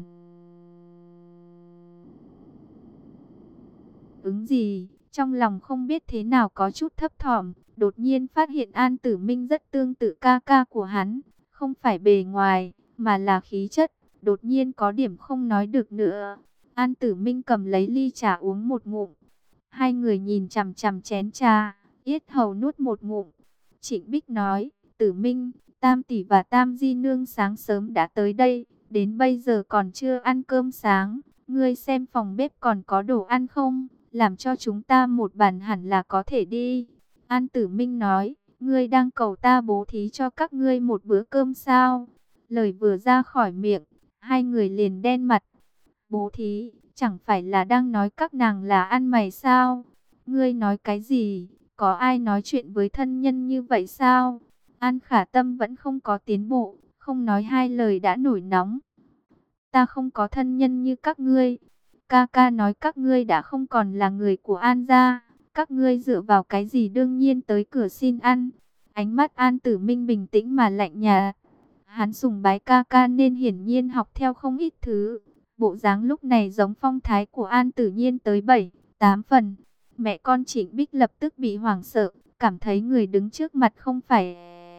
ứng gì, trong lòng không biết thế nào có chút thấp thỏm. Đột nhiên phát hiện An Tử Minh rất tương tự ca ca của hắn, không phải bề ngoài, mà là khí chất, đột nhiên có điểm không nói được nữa. An Tử Minh cầm lấy ly trà uống một ngụm. Hai người nhìn chằm chằm chén trà, yết hầu nuốt một ngụm. Trịnh Bích nói, Tử Minh, Tam tỷ và Tam di nương sáng sớm đã tới đây, đến bây giờ còn chưa ăn cơm sáng. Ngươi xem phòng bếp còn có đồ ăn không? Làm cho chúng ta một bàn hẳn là có thể đi. An Tử Minh nói, ngươi đang cầu ta bố thí cho các ngươi một bữa cơm sao? Lời vừa ra khỏi miệng, hai người liền đen mặt. Bố thí, chẳng phải là đang nói các nàng là ăn mày sao? Ngươi nói cái gì? Có ai nói chuyện với thân nhân như vậy sao? An Khả Tâm vẫn không có tiến bộ, không nói hai lời đã nổi nóng. Ta không có thân nhân như các ngươi. Ca ca nói các ngươi đã không còn là người của An gia. Các ngươi dựa vào cái gì đương nhiên tới cửa xin ăn. Ánh mắt An Tử Minh bình tĩnh mà lạnh nhạt. Hắn sùng bái ca ca nên hiển nhiên học theo không ít thứ. Bộ dáng lúc này giống phong thái của An Tử Nhiên tới 7, 8 phần. Mẹ con Trịnh Bích lập tức bị hoảng sợ, cảm thấy người đứng trước mặt không phải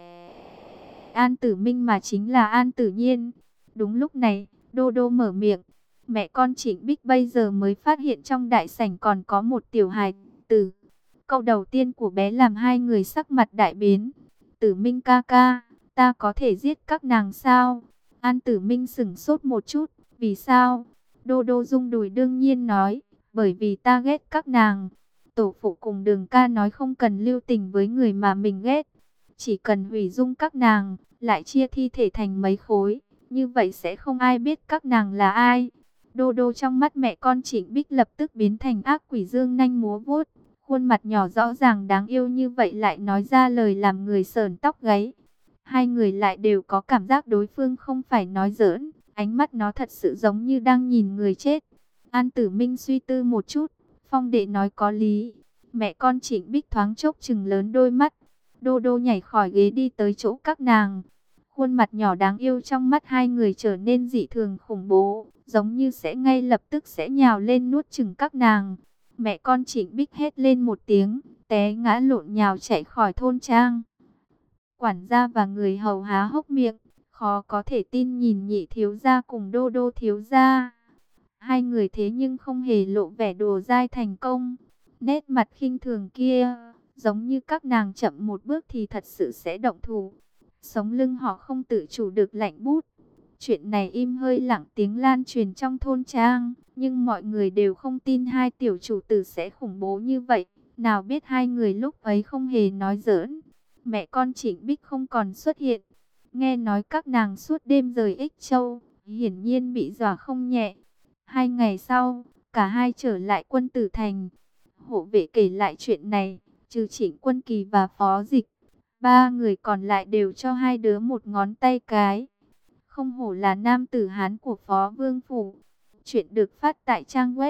An Tử Minh mà chính là An Tử Nhiên. Đúng lúc này, Đô Đô mở miệng. Mẹ con Trịnh Bích bây giờ mới phát hiện trong đại sảnh còn có một tiểu hài tử. Câu đầu tiên của bé làm hai người sắc mặt đại biến. Tử Minh ca ca, ta có thể giết các nàng sao? An Tử Minh sững sốt một chút. Vì sao? Đô Đô rung đùi đương nhiên nói. Bởi vì ta ghét các nàng. Tổ phụ cùng Đường ca nói không cần lưu tình với người mà mình ghét. Chỉ cần hủy dung các nàng, lại chia thi thể thành mấy khối. Như vậy sẽ không ai biết các nàng là ai. Đô Đô trong mắt mẹ con Trịnh Bích lập tức biến thành ác quỷ dương nanh múa vuốt. Khuôn mặt nhỏ rõ ràng đáng yêu như vậy lại nói ra lời làm người sởn tóc gáy. Hai người lại đều có cảm giác đối phương không phải nói giỡn. Ánh mắt nó thật sự giống như đang nhìn người chết. An Tử Minh suy tư một chút. Phong đệ nói có lý. Mẹ con Trịnh Bích thoáng chốc trừng lớn đôi mắt. Đô Đô nhảy khỏi ghế đi tới chỗ các nàng. Khuôn mặt nhỏ đáng yêu trong mắt hai người trở nên dị thường khủng bố. Giống như sẽ ngay lập tức sẽ nhào lên nuốt chửng các nàng. Mẹ con Trịnh Bích hét lên một tiếng. Té ngã lộn nhào chạy khỏi thôn trang. Quản gia và người hầu há hốc miệng. Khó có thể tin nhìn Nhị thiếu gia cùng Đô Đô thiếu gia. Hai người thế nhưng không hề lộ vẻ đùa dai thành công. Nét mặt khinh thường kia, giống như các nàng chậm một bước thì thật sự sẽ động thủ. Sống lưng họ không tự chủ được lạnh bút. Chuyện này im hơi lặng tiếng lan truyền trong thôn trang, nhưng mọi người đều không tin hai tiểu chủ tử sẽ khủng bố như vậy. Nào biết hai người lúc ấy không hề nói giỡn. Mẹ con Trịnh Bích không còn xuất hiện. Nghe nói các nàng suốt đêm rời Ích Châu, hiển nhiên bị dọa không nhẹ. 2 ngày sau, cả hai trở lại Quân Tử Thành. Hộ vệ kể lại chuyện này, trừ Trịnh Quân Kỳ và Phó Dịch, 3 người còn lại đều cho hai đứa một ngón tay cái. Không hổ là nam tử Hán của Phó Vương Phủ. Chuyện được phát tại trang web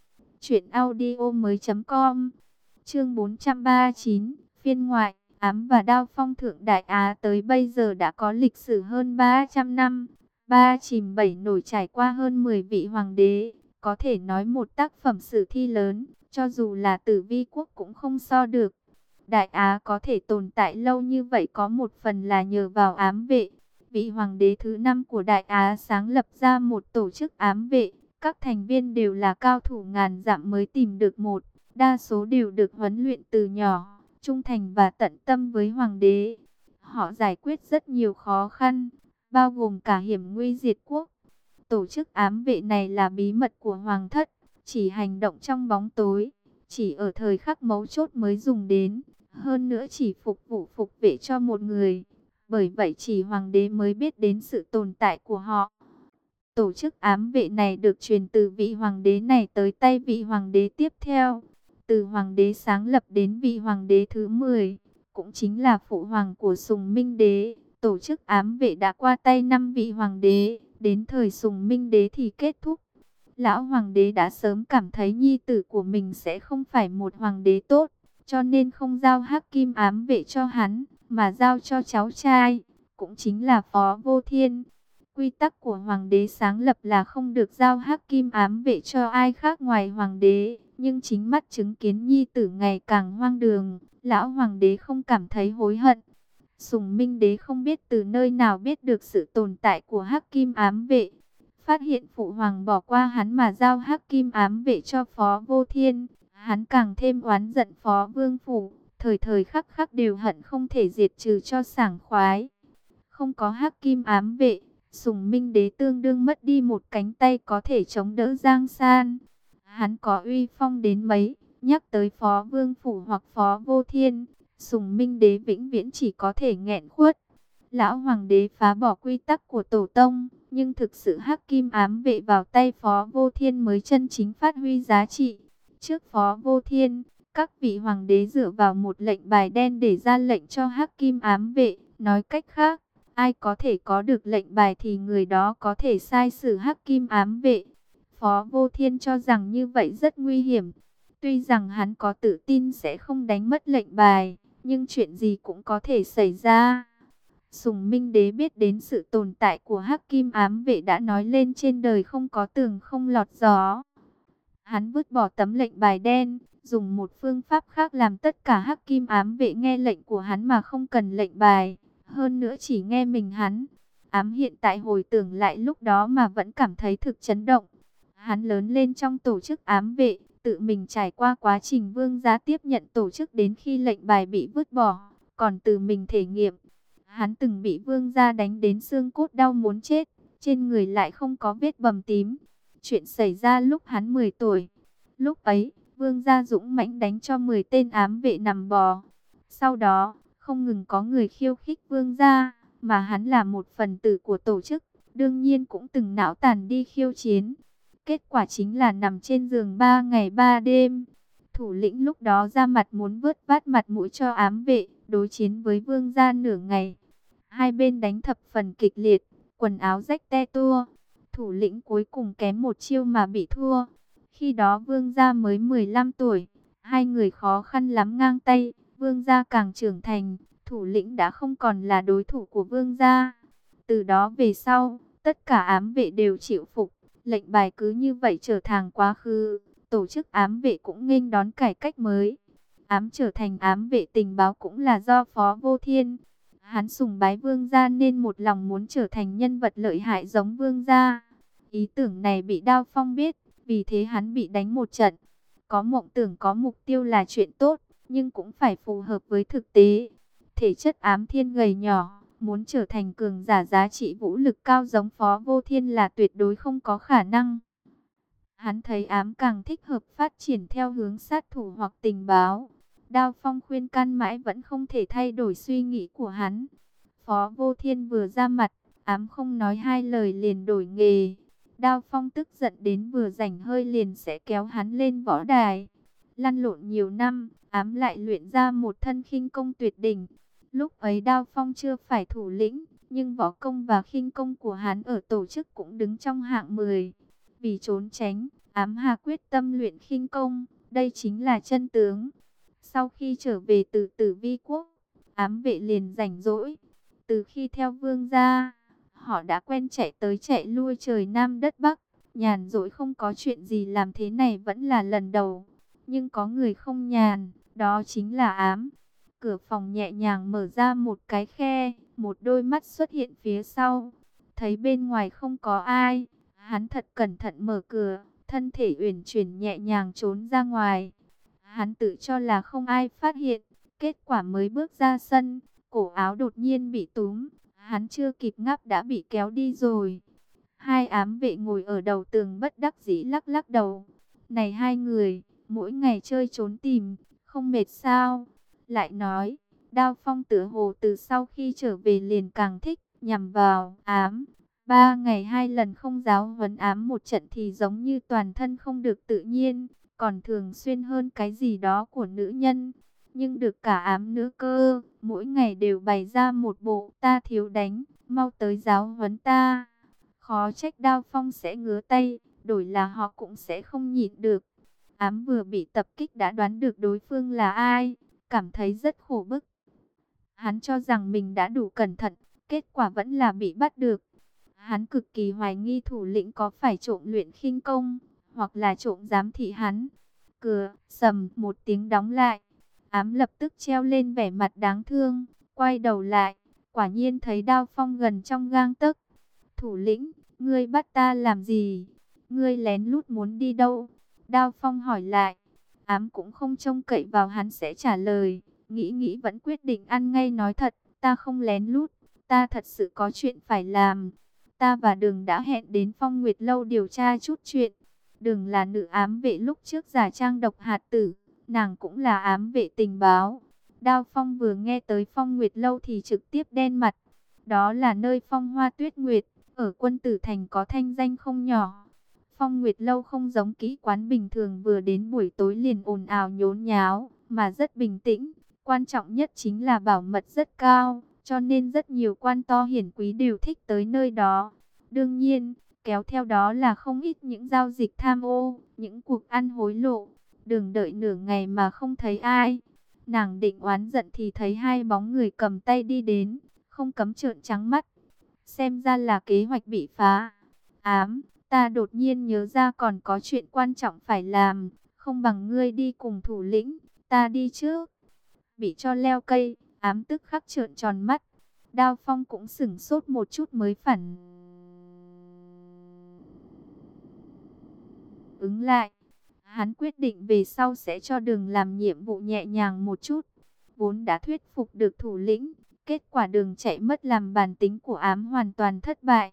truyệnaudiomoi.com. Chương 439, phiên ngoại, ám và đao phong thượng Đại Á tới bây giờ đã có lịch sử hơn 300 năm. Ba chìm bảy nổi trải qua hơn 10 vị hoàng đế, có thể nói một tác phẩm sử thi lớn, cho dù là Tử Vi quốc cũng không so được. Đại Á có thể tồn tại lâu như vậy có một phần là nhờ vào ám vệ. Vị hoàng đế thứ 5 của Đại Á sáng lập ra một tổ chức ám vệ, các thành viên đều là cao thủ ngàn dặm mới tìm được một, đa số đều được huấn luyện từ nhỏ, trung thành và tận tâm với hoàng đế. Họ giải quyết rất nhiều khó khăn, bao gồm cả hiểm nguy diệt quốc. Tổ chức ám vệ này là bí mật của hoàng thất, chỉ hành động trong bóng tối, chỉ ở thời khắc mấu chốt mới dùng đến, hơn nữa chỉ phục vụ phục vệ cho một người. Bởi vậy chỉ hoàng đế mới biết đến sự tồn tại của họ. Tổ chức ám vệ này được truyền từ vị hoàng đế này tới tay vị hoàng đế tiếp theo. Từ hoàng đế sáng lập đến vị hoàng đế thứ 10, cũng chính là phụ hoàng của Sùng Minh đế. Tổ chức ám vệ đã qua tay 5 vị hoàng đế, đến thời Sùng Minh đế thì kết thúc. Lão hoàng đế đã sớm cảm thấy nhi tử của mình sẽ không phải một hoàng đế tốt, cho nên không giao Hắc Kim ám vệ cho hắn, mà giao cho cháu trai, cũng chính là Phó Vô Thiên. Quy tắc của hoàng đế sáng lập là không được giao Hắc Kim ám vệ cho ai khác ngoài hoàng đế, nhưng chính mắt chứng kiến nhi tử ngày càng hoang đường, lão hoàng đế không cảm thấy hối hận. Sùng Minh đế không biết từ nơi nào biết được sự tồn tại của Hắc Kim ám vệ, phát hiện phụ hoàng bỏ qua hắn mà giao Hắc Kim ám vệ cho Phó Vô Thiên, hắn càng thêm oán giận Phó Vương Phủ, thời thời khắc khắc đều hận không thể diệt trừ cho sảng khoái. Không có Hắc Kim ám vệ, Sùng Minh Đế tương đương mất đi một cánh tay có thể chống đỡ Giang San. Hắn có uy phong đến mấy, nhắc tới Phó Vương Phủ hoặc Phó Vô Thiên, Sùng Minh Đế vĩnh viễn chỉ có thể nghẹn khuất. Lão Hoàng đế phá bỏ quy tắc của tổ tông, nhưng thực sự Hắc Kim ám vệ vào tay Phó Vô Thiên mới chân chính phát huy giá trị. Trước Phó Vô Thiên, các vị hoàng đế dựa vào một lệnh bài đen để ra lệnh cho Hắc Kim ám vệ, nói cách khác, ai có thể có được lệnh bài thì người đó có thể sai xử Hắc Kim ám vệ. Phó Vô Thiên cho rằng như vậy rất nguy hiểm. Tuy rằng hắn có tự tin sẽ không đánh mất lệnh bài, nhưng chuyện gì cũng có thể xảy ra. Sùng Minh Đế biết đến sự tồn tại của Hắc Kim ám vệ đã nói lên trên đời không có tường không lọt gió. Hắn vứt bỏ tấm lệnh bài đen, dùng một phương pháp khác làm tất cả Hắc Kim ám vệ nghe lệnh của hắn mà không cần lệnh bài. Hơn nữa chỉ nghe mình hắn. Ám hiện tại hồi tưởng lại lúc đó mà vẫn cảm thấy thực chấn động. Hắn lớn lên trong tổ chức ám vệ, tự mình trải qua quá trình vương gia tiếp nhận tổ chức đến khi lệnh bài bị vứt bỏ, còn tự mình thể nghiệm. Hắn từng bị vương gia đánh đến xương cốt đau muốn chết, trên người lại không có vết bầm tím. Chuyện xảy ra lúc hắn 10 tuổi. Lúc ấy, vương gia dũng mãnh đánh cho 10 tên ám vệ nằm bò. Sau đó, không ngừng có người khiêu khích vương gia, mà hắn là một phần tử của tổ chức, đương nhiên cũng từng não tàn đi khiêu chiến. Kết quả chính là nằm trên giường 3 ngày 3 đêm. Thủ lĩnh lúc đó ra mặt muốn vớt vát mặt mũi cho ám vệ, đối chiến với vương gia nửa ngày. Hai bên đánh thập phần kịch liệt, quần áo rách te tua. Thủ lĩnh cuối cùng kém một chiêu mà bị thua. Khi đó vương gia mới 15 tuổi, hai người khó khăn lắm ngang tay. Vương gia càng trưởng thành, thủ lĩnh đã không còn là đối thủ của vương gia. Từ đó về sau, tất cả ám vệ đều chịu phục. Lệnh bài cứ như vậy trở thành quá khứ. Tổ chức ám vệ cũng nghênh đón cải cách mới. Ám trở thành ám vệ tình báo cũng là do Phó Vô Thiên. Hắn sùng bái vương gia nên một lòng muốn trở thành nhân vật lợi hại giống vương gia. Ý tưởng này bị Đao Phong biết, vì thế hắn bị đánh một trận. Có mộng tưởng có mục tiêu là chuyện tốt, nhưng cũng phải phù hợp với thực tế. Thể chất ám thiên gầy nhỏ, muốn trở thành cường giả giá trị vũ lực cao giống Phó Vô Thiên là tuyệt đối không có khả năng. Hắn thấy ám càng thích hợp phát triển theo hướng sát thủ hoặc tình báo. Đao Phong khuyên can mãi vẫn không thể thay đổi suy nghĩ của hắn. Phó Vô Thiên vừa ra mặt, ám không nói hai lời liền đổi nghề. Đao Phong tức giận đến vừa rảnh hơi liền sẽ kéo hắn lên võ đài. Lăn lộn nhiều năm, ám lại luyện ra một thân khinh công tuyệt đỉnh. Lúc ấy Đao Phong chưa phải thủ lĩnh, nhưng võ công và khinh công của hắn ở tổ chức cũng đứng trong hạng 10. Vì trốn tránh, ám hà quyết tâm luyện khinh công, đây chính là chân tướng. Sau khi trở về từ Tử Vi Quốc, ám vệ liền rảnh rỗi. Từ khi theo vương gia, họ đã quen chạy tới chạy lui trời Nam đất Bắc. Nhàn rỗi không có chuyện gì làm, thế này vẫn là lần đầu. Nhưng có người không nhàn, đó chính là ám. Cửa phòng nhẹ nhàng mở ra một cái khe, một đôi mắt xuất hiện phía sau. Thấy bên ngoài không có ai, hắn thật cẩn thận mở cửa, thân thể uyển chuyển nhẹ nhàng trốn ra ngoài. Hắn tự cho là không ai phát hiện, kết quả mới bước ra sân, cổ áo đột nhiên bị túm, hắn chưa kịp ngáp đã bị kéo đi rồi. Hai ám vệ ngồi ở đầu tường bất đắc dĩ lắc lắc đầu. Này hai người, mỗi ngày chơi trốn tìm, không mệt sao? Lại nói, Đao Phong tựa hồ từ sau khi trở về liền càng thích nhằm vào ám. 3 ngày 2 lần không giáo huấn ám một trận thì giống như toàn thân không được tự nhiên, còn thường xuyên hơn cái gì đó của nữ nhân. Nhưng được cả ám nữa cơ, mỗi ngày đều bày ra một bộ ta thiếu đánh, mau tới giáo huấn ta. Khó trách Đao Phong sẽ ngứa tay, đổi là họ cũng sẽ không nhịn được. Ám vừa bị tập kích đã đoán được đối phương là ai, cảm thấy rất khổ bức. Hắn cho rằng mình đã đủ cẩn thận, kết quả vẫn là bị bắt được. Hắn cực kỳ hoài nghi thủ lĩnh có phải trộm luyện khinh công, hoặc là trộm giám thị hắn. Cửa sầm một tiếng đóng lại. Ám lập tức treo lên vẻ mặt đáng thương, quay đầu lại, quả nhiên thấy Đao Phong gần trong gang tấc. Thủ lĩnh, ngươi bắt ta làm gì? Ngươi lén lút muốn đi đâu? Đao Phong hỏi lại. Ám cũng không trông cậy vào hắn sẽ trả lời, nghĩ nghĩ vẫn quyết định ăn ngay nói thật, ta không lén lút, ta thật sự có chuyện phải làm. Ta và Đường đã hẹn đến Phong Nguyệt Lâu điều tra chút chuyện. Đường là nữ ám vệ lúc trước giả trang độc hạt tử, nàng cũng là ám vệ tình báo. Đao Phong vừa nghe tới Phong Nguyệt Lâu thì trực tiếp đen mặt. Đó là nơi phong hoa tuyết nguyệt, ở Quân Tử Thành có thanh danh không nhỏ. Phong Nguyệt Lâu không giống kỹ quán bình thường vừa đến buổi tối liền ồn ào nhốn nháo, mà rất bình tĩnh. Quan trọng nhất chính là bảo mật rất cao, cho nên rất nhiều quan to hiển quý đều thích tới nơi đó. Đương nhiên, kéo theo đó là không ít những giao dịch tham ô, những cuộc ăn hối lộ. Đường đợi nửa ngày mà không thấy ai. Nàng định oán giận thì thấy hai bóng người cầm tay đi đến, không cấm trợn trắng mắt. Xem ra là kế hoạch bị phá. Ám, ta đột nhiên nhớ ra còn có chuyện quan trọng phải làm, không bằng ngươi đi cùng thủ lĩnh, ta đi trước. Bị cho leo cây, Ám tức khắc trợn tròn mắt. Đao Phong cũng sửng sốt một chút mới phản ứng lại. Hắn quyết định về sau sẽ cho Đường làm nhiệm vụ nhẹ nhàng một chút. Vốn đã thuyết phục được thủ lĩnh, kết quả Đường chạy mất làm bản tính của Ám hoàn toàn thất bại.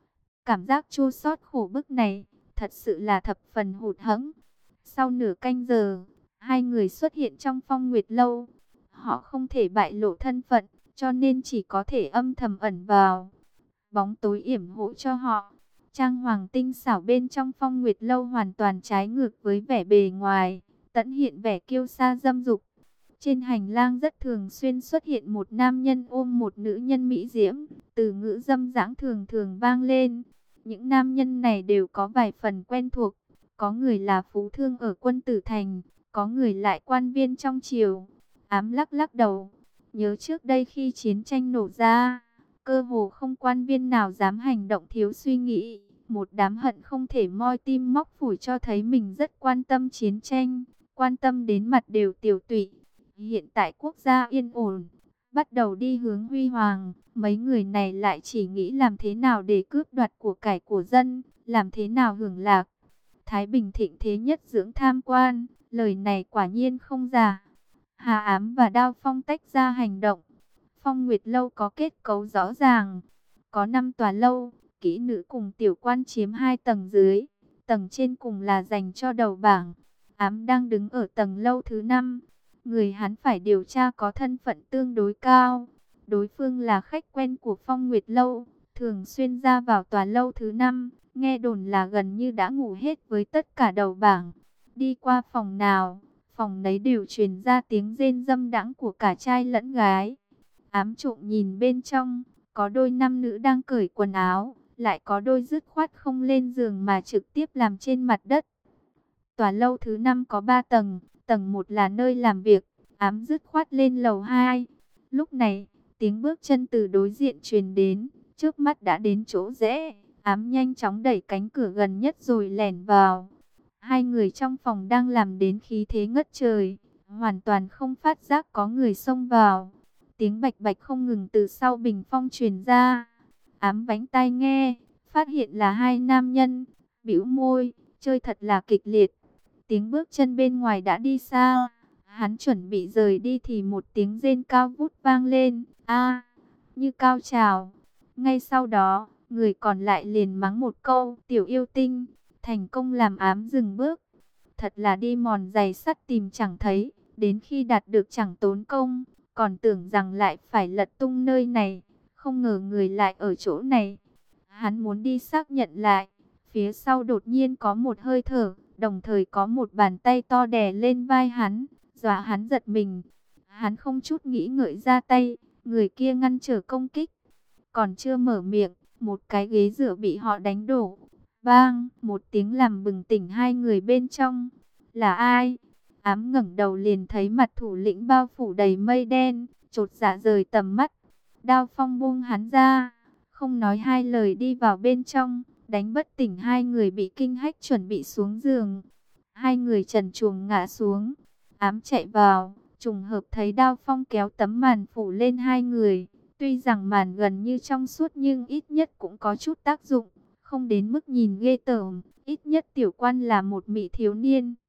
Cảm giác chua xót khổ bức này, thật sự là thập phần hụt hẫng. Sau nửa canh giờ, hai người xuất hiện trong Phong Nguyệt Lâu. Họ không thể bại lộ thân phận, cho nên chỉ có thể âm thầm ẩn vào. Bóng tối yểm hộ cho họ. Trang hoàng tinh xảo bên trong Phong Nguyệt Lâu hoàn toàn trái ngược với vẻ bề ngoài, tẫn hiện vẻ kiêu sa dâm dục. Trên hành lang rất thường xuyên xuất hiện một nam nhân ôm một nữ nhân mỹ diễm, từ ngữ dâm dãng thường thường vang lên. Những nam nhân này đều có vài phần quen thuộc, có người là phú thương ở Quân Tử Thành, có người lại quan viên trong triều. Ám lắc lắc đầu, nhớ trước đây khi chiến tranh nổ ra, cơ hồ không quan viên nào dám hành động thiếu suy nghĩ. Một đám hận không thể moi tim móc phổi cho thấy mình rất quan tâm chiến tranh, quan tâm đến mặt đều tiểu tụy. Hiện tại quốc gia yên ổn, bắt đầu đi hướng huy hoàng, mấy người này lại chỉ nghĩ làm thế nào để cướp đoạt của cải của dân, làm thế nào hưởng lạc. Thái Bình thịnh thế nhất dưỡng tham quan, lời này quả nhiên không giả. Hà Ám và Đao Phong tách ra hành động. Phong Nguyệt Lâu có kết cấu rõ ràng, có 5 tòa lâu, kỹ nữ cùng tiểu quan chiếm 2 tầng dưới, tầng trên cùng là dành cho đầu bảng. Ám đang đứng ở tầng lâu thứ 5. Người hắn phải điều tra có thân phận tương đối cao. Đối phương là khách quen của Phong Nguyệt Lâu, thường xuyên ra vào tòa lâu thứ 5. Nghe đồn là gần như đã ngủ hết với tất cả đầu bảng. Đi qua phòng nào, phòng nấy đều truyền ra tiếng rên dâm đãng của cả trai lẫn gái. Ám trộm nhìn bên trong, có đôi nam nữ đang cởi quần áo, lại có đôi dứt khoát không lên giường mà trực tiếp làm trên mặt đất. Tòa lâu thứ 5 có 3 tầng, tầng 1 là nơi làm việc, Ám dứt khoát lên lầu 2. Lúc này, tiếng bước chân từ đối diện truyền đến, trước mắt đã đến chỗ rẽ. Ám nhanh chóng đẩy cánh cửa gần nhất rồi lẻn vào. Hai người trong phòng đang làm đến khí thế ngất trời, hoàn toàn không phát giác có người xông vào. Tiếng bạch bạch không ngừng từ sau bình phong truyền ra. Ám vánh tai nghe, phát hiện là hai nam nhân, bĩu môi, chơi thật là kịch liệt. Tiếng bước chân bên ngoài đã đi xa. Hắn chuẩn bị rời đi thì một tiếng rên cao vút vang lên. A, như cao trào. Ngay sau đó, người còn lại liền mắng một câu, tiểu yêu tinh, thành công làm Ám dừng bước. Thật là đi mòn giày sắt tìm chẳng thấy, đến khi đạt được chẳng tốn công, còn tưởng rằng lại phải lật tung nơi này, không ngờ người lại ở chỗ này. Hắn muốn đi xác nhận lại, phía sau đột nhiên có một hơi thở, đồng thời có một bàn tay to đè lên vai hắn, dọa hắn giật mình. Hắn không chút nghĩ ngợi ra tay, người kia ngăn trở công kích. Còn chưa mở miệng, một cái ghế dựa bị họ đánh đổ. Bang, một tiếng làm bừng tỉnh hai người bên trong. Là ai? Ám ngẩng đầu liền thấy mặt thủ lĩnh bao phủ đầy mây đen, chột dạ rời tầm mắt. Đao Phong buông hắn ra, không nói hai lời đi vào bên trong, đánh bất tỉnh hai người bị kinh hách chuẩn bị xuống giường. Hai người trần truồng ngã xuống. Ám chạy vào, trùng hợp thấy Đao Phong kéo tấm màn phủ lên hai người. Tuy rằng màn gần như trong suốt nhưng ít nhất cũng có chút tác dụng, không đến mức nhìn ghê tởm, ít nhất tiểu quan là một mỹ thiếu niên.